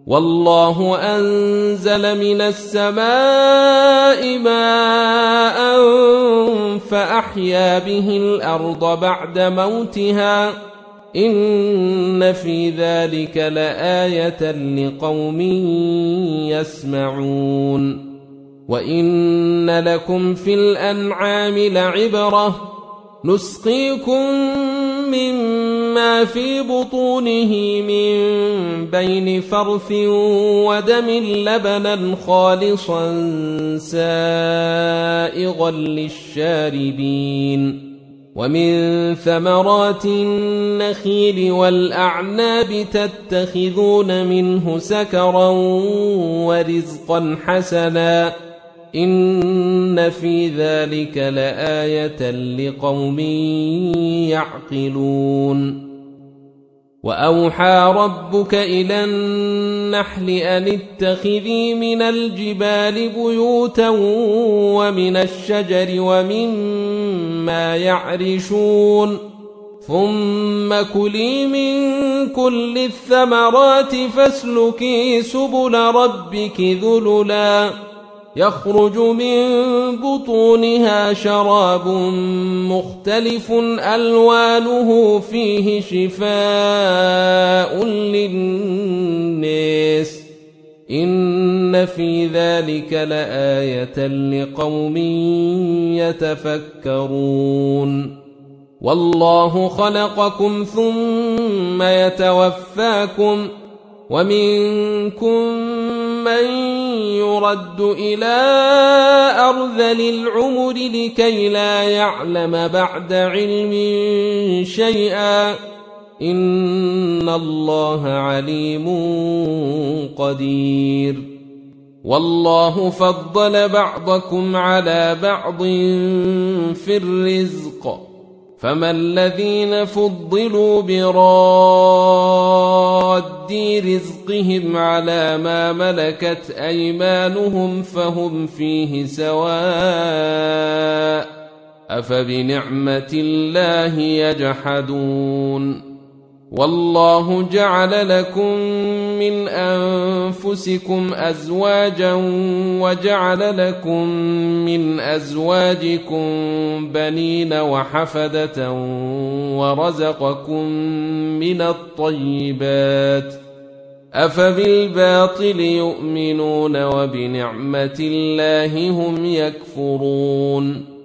والله أنزل من السماء ماء فأحيا به الأرض بعد موتها إن في ذلك لآية لقوم يسمعون وإن لكم في الأنعام لعبرة نسقيكم مما في بطونه من بين فرث ودم لبنا خالصا سائغا للشاربين ومن ثمرات النخيل والأعناب تتخذون منه سكرا ورزقا حسنا إن في ذلك لآية لقوم يعقلون وأوحى ربك إلى النحل أن اتخذي من الجبال بيوتا ومن الشجر ومما يعرشون ثم كلي من كل الثمرات فاسلكي سبل ربك ذللا يخرج من بطونها شراب مختلف ألوانه فيه شفاء للناس إن في ذلك لآية لقوم يتفكرون والله خلقكم ثم يتوفاكم ومنكم من يرد إلى أرذل العمر لكي لا يعلم بعد علم شيئا إن الله عليم قدير والله فضل بعضكم على بعض في الرزق فما الذين فضلوا براد رزقهم على ما ملكت أيمانهم فهم فيه سواء أفبنعمة الله يجحدون والله جعل لكم من أنفسكم أزواجا وجعل لكم من أزواجكم بنين وحفدة ورزقكم من الطيبات أفبالباطل يؤمنون وبنعمة الله هم يكفرون